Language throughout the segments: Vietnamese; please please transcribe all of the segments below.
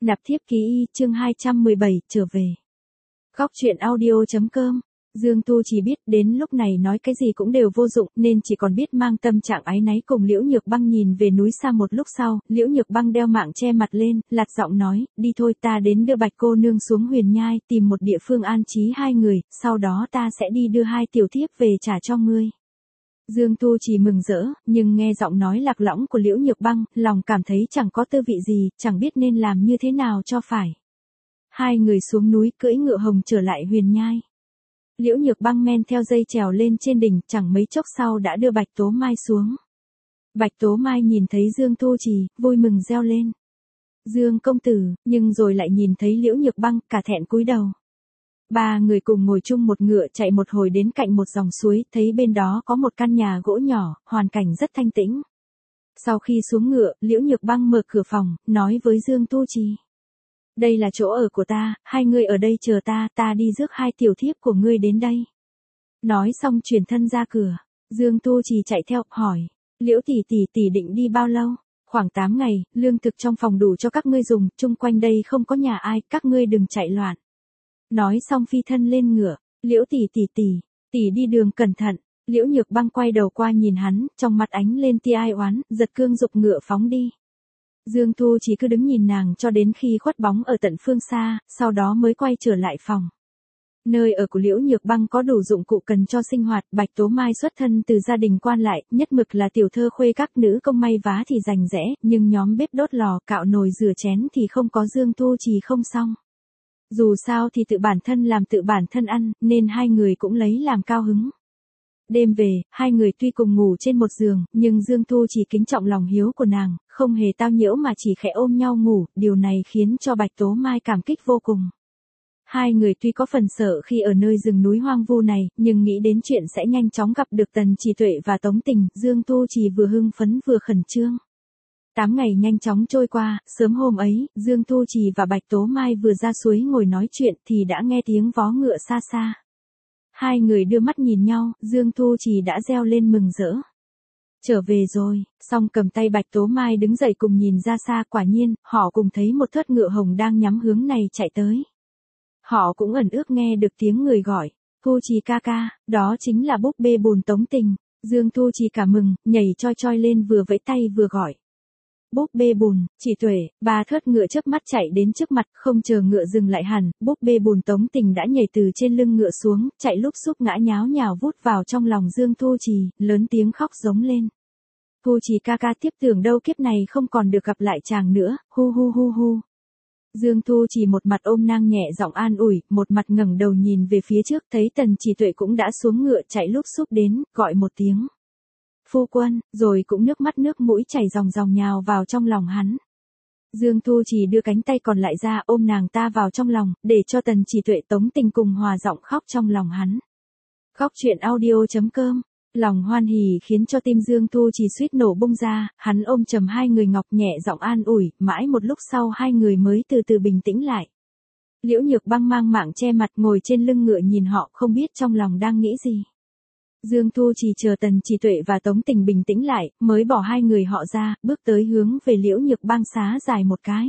Nạp thiếp ký y, chương 217, trở về. Góc truyện audio.com. Dương Tu chỉ biết đến lúc này nói cái gì cũng đều vô dụng nên chỉ còn biết mang tâm trạng áy náy cùng Liễu Nhược Băng nhìn về núi xa. Một lúc sau, Liễu Nhược Băng đeo mạng che mặt lên, lạt giọng nói, đi thôi, ta đến đưa Bạch cô nương xuống Huyền Nhai, tìm một địa phương an trí hai người, sau đó ta sẽ đi đưa hai tiểu thiếp về trả cho ngươi. Dương Tu chỉ mừng rỡ, nhưng nghe giọng nói lạc lõng của Liễu Nhược Băng, lòng cảm thấy chẳng có tư vị gì, chẳng biết nên làm như thế nào cho phải. Hai người xuống núi cưỡi ngựa hồng trở lại Huyền Nhai. Liễu Nhược Băng men theo dây trèo lên trên đỉnh, chẳng mấy chốc sau đã đưa Bạch Tố Mai xuống. Bạch Tố Mai nhìn thấy Dương Tu Trì, vui mừng reo lên. Dương công tử, nhưng rồi lại nhìn thấy Liễu Nhược Băng, cả thẹn cúi đầu. Ba người cùng ngồi chung một ngựa chạy một hồi đến cạnh một dòng suối, thấy bên đó có một căn nhà gỗ nhỏ, hoàn cảnh rất thanh tĩnh. Sau khi xuống ngựa, Liễu Nhược Băng mở cửa phòng, nói với Dương Tu Trì. Đây là chỗ ở của ta, hai người ở đây chờ ta, ta đi rước hai tiểu thiếp của ngươi đến đây. Nói xong chuyển thân ra cửa, Dương Tu Trì chạy theo, hỏi, Liễu tỷ tỷ định đi bao lâu? Khoảng 8 ngày, lương thực trong phòng đủ cho các ngươi dùng, chung quanh đây không có nhà ai, các ngươi đừng chạy loạn. Nói xong phi thân lên ngựa, Liễu tỷ đi đường cẩn thận. Liễu Nhược Băng quay đầu qua nhìn hắn, trong mặt ánh lên tia ai oán, giật cương giục ngựa phóng đi. Dương Tu chỉ cứ đứng nhìn nàng cho đến khi khuất bóng ở tận phương xa, sau đó mới quay trở lại phòng. Nơi ở của Liễu Nhược Băng có đủ dụng cụ cần cho sinh hoạt, Bạch Tố Mai xuất thân từ gia đình quan lại, nhất mực là tiểu thơ khuê các nữ công may vá thì rành rẽ, nhưng nhóm bếp đốt lò, cạo nồi rửa chén thì không có Dương Tu chỉ không xong. Dù sao thì tự bản thân làm tự bản thân ăn, nên hai người cũng lấy làm cao hứng. Đêm về, hai người tuy cùng ngủ trên một giường, nhưng Dương Tu chỉ kính trọng lòng hiếu của nàng, không hề tao nhiễu mà chỉ khẽ ôm nhau ngủ, điều này khiến cho Bạch Tố Mai cảm kích vô cùng. Hai người tuy có phần sợ khi ở nơi rừng núi hoang vu này, nhưng nghĩ đến chuyện sẽ nhanh chóng gặp được Tần Chỉ Tuệ và Tống Tình, Dương Tu chỉ vừa hưng phấn vừa khẩn trương. 8 ngày nhanh chóng trôi qua, sớm hôm ấy, Dương Tu Trì và Bạch Tố Mai vừa ra suối ngồi nói chuyện thì đã nghe tiếng vó ngựa xa xa. Hai người đưa mắt nhìn nhau, Dương Tu Trì đã reo lên mừng rỡ. Trở về rồi, xong cầm tay Bạch Tố Mai đứng dậy cùng nhìn ra xa, quả nhiên, họ cùng thấy một thớt ngựa hồng đang nhắm hướng này chạy tới. Họ cũng ẩn ước nghe được tiếng người gọi, Tu Trì ca ca, đó chính là búp bê bùn Tống Tình. Dương Tu Trì cả mừng, nhảy choi choi lên vừa vẫy tay vừa gọi. Búp bê bùn, Chỉ Tuệ, ba thớt ngựa chớp mắt chạy đến trước mặt, không chờ ngựa dừng lại hẳn, búp bê bùn Tống Tình đã nhảy từ trên lưng ngựa xuống, chạy lúc xúc ngã nháo nhào vút vào trong lòng Dương Tu Trì, lớn tiếng khóc giống lên. Tu Trì ca ca, tiếp tưởng đâu kiếp này không còn được gặp lại chàng nữa, hu hu hu hu. Dương Tu Trì một mặt ôm nàng nhẹ giọng an ủi, một mặt ngẩng đầu nhìn về phía trước, thấy Tần Chỉ Tuệ cũng đã xuống ngựa chạy lúc xúc đến, gọi một tiếng. Phu quân, rồi cũng nước mắt nước mũi chảy ròng ròng nhào vào trong lòng hắn. Dương Tu chỉ đưa cánh tay còn lại ra ôm nàng ta vào trong lòng, để cho Tần Chỉ Tuệ Tống Tình cùng hòa giọng khóc trong lòng hắn. Góc truyện audio.com, lòng hoan hỉ khiến cho tim Dương Tu chỉ suýt nổ bung ra, hắn ôm chầm hai người ngọc nhẹ giọng an ủi, mãi một lúc sau hai người mới từ từ bình tĩnh lại. Liễu Nhược Băng mang mạng che mặt ngồi trên lưng ngựa nhìn họ, không biết trong lòng đang nghĩ gì. Dương Tu chỉ chờ Tần Chỉ Tuệ và Tống Tình bình tĩnh lại, mới bỏ hai người họ ra, bước tới hướng về Liễu Nhược Băng xá dài một cái.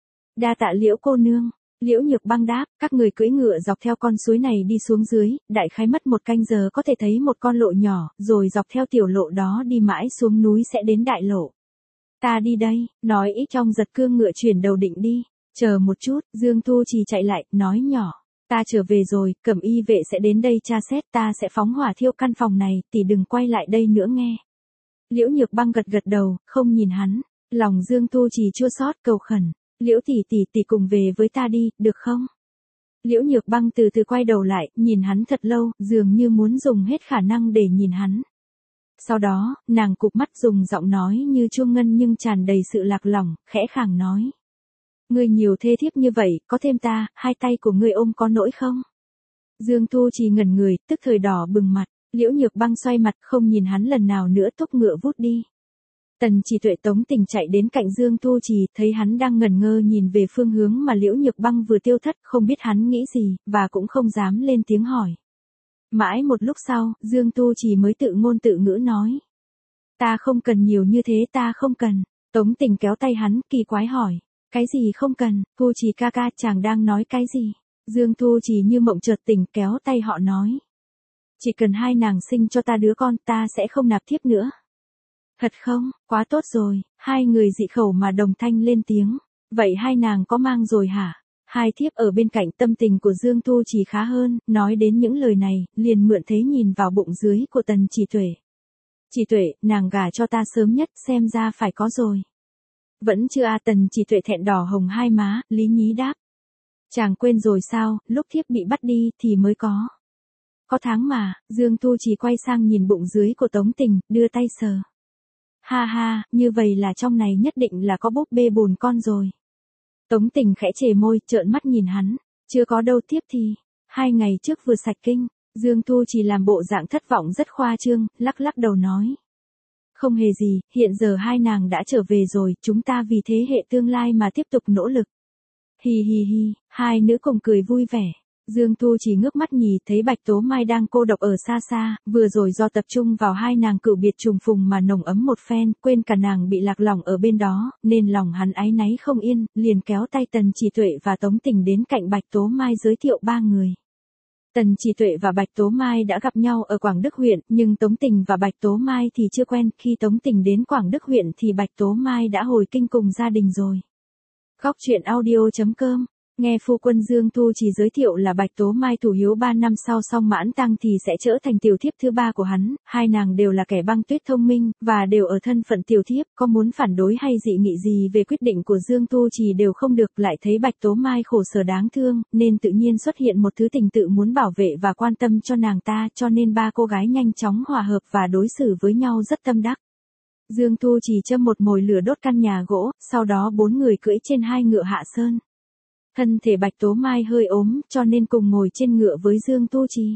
Đa tạ Liễu cô nương. Liễu Nhược Băng đáp, các người cưỡi ngựa dọc theo con suối này đi xuống dưới, đại khái mất 1 canh giờ có thể thấy một con lộ nhỏ, rồi dọc theo tiểu lộ đó đi mãi xuống núi sẽ đến đại lộ. Ta đi đây, nói ít trong giật cương ngựa chuyển đầu định đi. Chờ một chút, Dương Tu chỉ chạy lại, nói nhỏ. Ta trở về rồi, Cẩm Y vệ sẽ đến đây tra xét, ta sẽ phóng hỏa thiêu căn phòng này, tỷ đừng quay lại đây nữa nghe. Liễu Nhược Băng gật gật đầu, không nhìn hắn, lòng Dương Tu chỉ chua xót cầu khẩn, Liễu tỷ cùng về với ta đi, được không? Liễu Nhược Băng từ từ quay đầu lại, nhìn hắn thật lâu, dường như muốn dùng hết khả năng để nhìn hắn. Sau đó, nàng cụp mắt dùng giọng nói như chuông ngân nhưng tràn đầy sự lạc lòng, khẽ khàng nói. Ngươi nhiều thê thiếp như vậy, có thêm ta, hai tay của ngươi ôm có nỗi không? Dương Tu chỉ ngẩn người, tức thời đỏ bừng mặt, Liễu Nhược Băng xoay mặt không nhìn hắn lần nào nữa thúc ngựa vút đi. Tần Chỉ Tuệ Tống Tình chạy đến cạnh Dương Tu Trì, thấy hắn đang ngẩn ngơ nhìn về phương hướng mà Liễu Nhược Băng vừa tiêu thất, không biết hắn nghĩ gì, và cũng không dám lên tiếng hỏi. Mãi một lúc sau, Dương Tu Trì mới tự ngôn tự ngữ nói. Ta không cần nhiều như thế, ta không cần. Tống Tình kéo tay hắn, kỳ quái hỏi. Cái gì không cần, Thu Trì ca ca chàng đang nói cái gì? Dương Thu Trì như mộng chợt tỉnh kéo tay họ nói. Chỉ cần hai nàng sinh cho ta đứa con ta sẽ không nạp thiếp nữa. Thật không, quá tốt rồi, hai người dị khẩu mà đồng thanh lên tiếng. Vậy hai nàng có mang rồi hả? Hai thiếp ở bên cạnh tâm tình của Dương Thu Trì khá hơn, nói đến những lời này, liền mượn thế nhìn vào bụng dưới của Tần Chỉ Tuệ. Chỉ Tuệ, nàng gả cho ta sớm nhất xem ra phải có rồi. Vẫn chưa à? Tần Chỉ Tuệ thẹn đỏ hồng hai má, lý nhí đáp. Chàng quên rồi sao, lúc thiếp bị bắt đi thì mới có. Có tháng mà, Dương Thu Trì quay sang nhìn bụng dưới của Tống Tình, đưa tay sờ. Ha ha, như vậy là trong này nhất định là có búp bê bồn con rồi. Tống Tình khẽ chề môi, trợn mắt nhìn hắn. Chưa có đâu, tiếp thì. 2 ngày trước vừa sạch kinh. Dương Thu Trì làm bộ dạng thất vọng rất khoa trương, lắc lắc đầu nói. Không hề gì, hiện giờ hai nàng đã trở về rồi, chúng ta vì thế hệ tương lai mà tiếp tục nỗ lực. Hi hi hi, hai nữ cùng cười vui vẻ. Dương Thu Trì ngước mắt nhìn thấy Bạch Tố Mai đang cô độc ở xa xa, vừa rồi do tập trung vào hai nàng cửu biệt trùng phùng mà nồng ấm một phen, quên cả nàng bị lạc lòng ở bên đó, nên lòng hắn áy náy không yên, liền kéo tay Tần Chỉ Tuệ và Tống Tình đến cạnh Bạch Tố Mai giới thiệu ba người. Tần Chỉ Tuệ và Bạch Tố Mai đã gặp nhau ở Quảng Đức huyện, nhưng Tống Tình và Bạch Tố Mai thì chưa quen, khi Tống Tình đến Quảng Đức huyện thì Bạch Tố Mai đã hồi kinh cùng gia đình rồi. Góc truyện audio.com. Nghe phu quân Dương Thu Trì giới thiệu là Bạch Tố Mai thủ hiếu 3 năm sau xong mãn tang thì sẽ trở thành tiểu thiếp thứ 3 của hắn, hai nàng đều là kẻ băng tuyết thông minh, và đều ở thân phận tiểu thiếp, có muốn phản đối hay dị nghị gì về quyết định của Dương Thu Trì đều không được, lại thấy Bạch Tố Mai khổ sở đáng thương, nên tự nhiên xuất hiện một thứ tình tự muốn bảo vệ và quan tâm cho nàng ta, cho nên ba cô gái nhanh chóng hòa hợp và đối xử với nhau rất tâm đắc. Dương Thu Trì châm một mồi lửa đốt căn nhà gỗ, sau đó 4 người cưỡi trên 2 ngựa hạ sơn. Thân thể Bạch Tố Mai hơi ốm, cho nên cùng ngồi trên ngựa với Dương Tu Trì.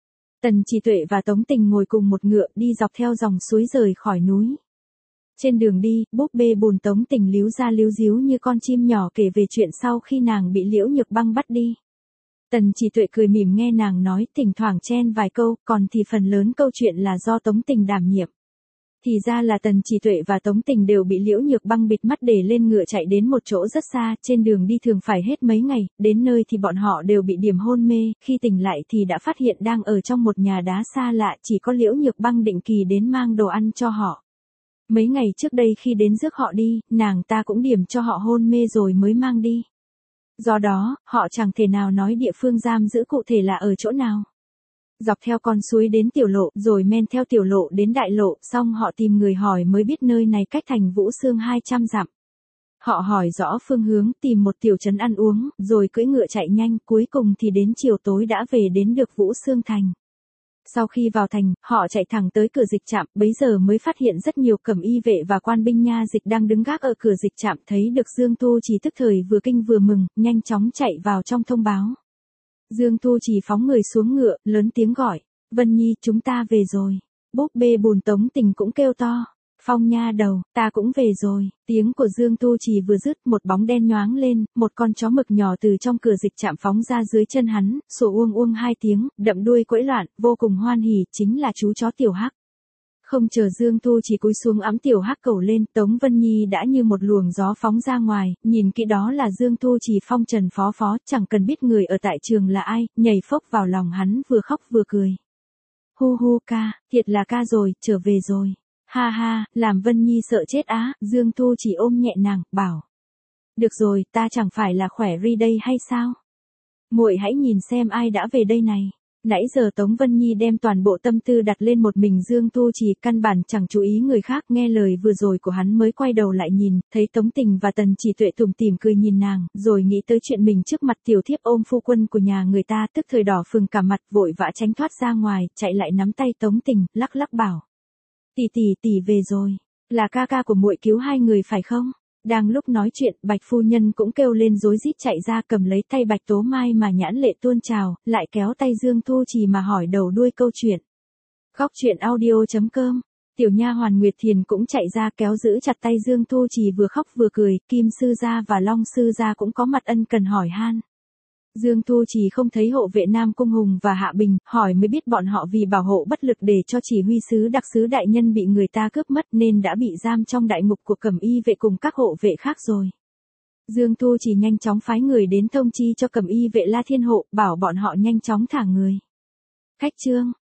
Tần Chỉ Tuệ và Tống Tình ngồi cùng một ngựa đi dọc theo dòng suối rời khỏi núi. Trên đường đi, búp bê bồn Tống Tình líu ra líu díu như con chim nhỏ kể về chuyện sau khi nàng bị Liễu Nhược Băng bắt đi. Tần Chỉ Tuệ cười mỉm nghe nàng nói, thỉnh thoảng chen vài câu, còn thì phần lớn câu chuyện là do Tống Tình đảm nhiệm. Thì ra là Tần Chỉ Tuệ và Tống Tình đều bị Liễu Nhược Băng bịt mắt để lên ngựa chạy đến một chỗ rất xa, trên đường đi thường phải hết mấy ngày, đến nơi thì bọn họ đều bị điểm hôn mê, khi tỉnh lại thì đã phát hiện đang ở trong một nhà đá xa lạ, chỉ có Liễu Nhược Băng định kỳ đến mang đồ ăn cho họ. Mấy ngày trước đây khi đến rước họ đi, nàng ta cũng điểm cho họ hôn mê rồi mới mang đi. Do đó, họ chẳng thể nào nói địa phương giam giữ cụ thể là ở chỗ nào. Dọc theo con suối đến tiểu lộ, rồi men theo tiểu lộ đến đại lộ, xong họ tìm người hỏi mới biết nơi này cách thành Vũ Xương 200 dặm. Họ hỏi rõ phương hướng, tìm một tiểu trấn ăn uống, rồi cưỡi ngựa chạy nhanh, cuối cùng thì đến chiều tối đã về đến được Vũ Xương thành. Sau khi vào thành, họ chạy thẳng tới cửa dịch trạm, bấy giờ mới phát hiện rất nhiều cẩm y vệ và quan binh nha dịch đang đứng gác ở cửa dịch trạm, thấy được Dương Tu Trì tức thời vừa kinh vừa mừng, nhanh chóng chạy vào trong thông báo. Dương Thu Trì phóng người xuống ngựa, lớn tiếng gọi, Vân Nhi chúng ta về rồi. Búp bê bồn Tống Tình cũng kêu to, Phong nha đầu, ta cũng về rồi. Tiếng của Dương Thu Trì vừa dứt, một bóng đen nhoáng lên, một con chó mực nhỏ từ trong cửa dịch trạm phóng ra dưới chân hắn, sủa uông uông 2 tiếng, đậm đuôi quẫy loạn, vô cùng hoan hỉ, chính là chú chó Tiểu Hắc. Không chờ Dương Thu Trì cúi xuống ẵm Tiểu Hắc cẩu lên, Tống Vân Nhi đã như một luồng gió phóng ra ngoài, nhìn kỹ đó là Dương Thu Trì phong trần phó phó, chẳng cần biết người ở tại trường là ai, nhảy phốc vào lòng hắn vừa khóc vừa cười. Hu hu ca, thiệt là ca rồi, trở về rồi. Ha ha, làm Vân Nhi sợ chết á, Dương Thu Trì ôm nhẹ nàng, bảo. Được rồi, ta chẳng phải là khỏe ri đây hay sao? Muội hãy nhìn xem ai đã về đây này. Nãy giờ Tống Vân Nhi đem toàn bộ tâm tư đặt lên một mình Dương Thu Trì, căn bản chẳng chú ý người khác, nghe lời vừa rồi của hắn mới quay đầu lại nhìn, thấy Tống Tình và Tần Chỉ Tuệ tủm tỉm cười nhìn nàng, rồi nghĩ tới chuyện mình trước mặt tiểu thiếp ôm phu quân của nhà người ta, tức thời đỏ phừng cả mặt, vội vã tránh thoát ra ngoài, chạy lại nắm tay Tống Tình, lắc lắc bảo. Tỷ về rồi, là ca ca của muội cứu 2 người phải không? Đang lúc nói chuyện, Bạch phu nhân cũng kêu lên rối rít chạy ra cầm lấy tay Bạch Tố Mai mà nhãn lệ tuôn trào, lại kéo tay Dương Thu Trì mà hỏi đầu đuôi câu chuyện. Góc truyện audio.com. Tiểu nha hoàn Nguyệt Thiền cũng chạy ra kéo giữ chặt tay Dương Thu Trì vừa khóc vừa cười, Kim sư gia và Long sư gia cũng có mặt ân cần hỏi han. Dương Thu Trì không thấy hộ vệ Nam Cung Hùng và Hạ Bình, hỏi mới biết bọn họ vì bảo hộ bất lực để cho chỉ huy sứ đặc sứ đại nhân bị người ta cướp mất nên đã bị giam trong đại ngục của cẩm y vệ cùng các hộ vệ khác rồi. Dương Tu chỉ nhanh chóng phái người đến thông chi cho Cẩm Y vệ La Thiên Hộ, bảo bọn họ nhanh chóng thả người. Khách trương,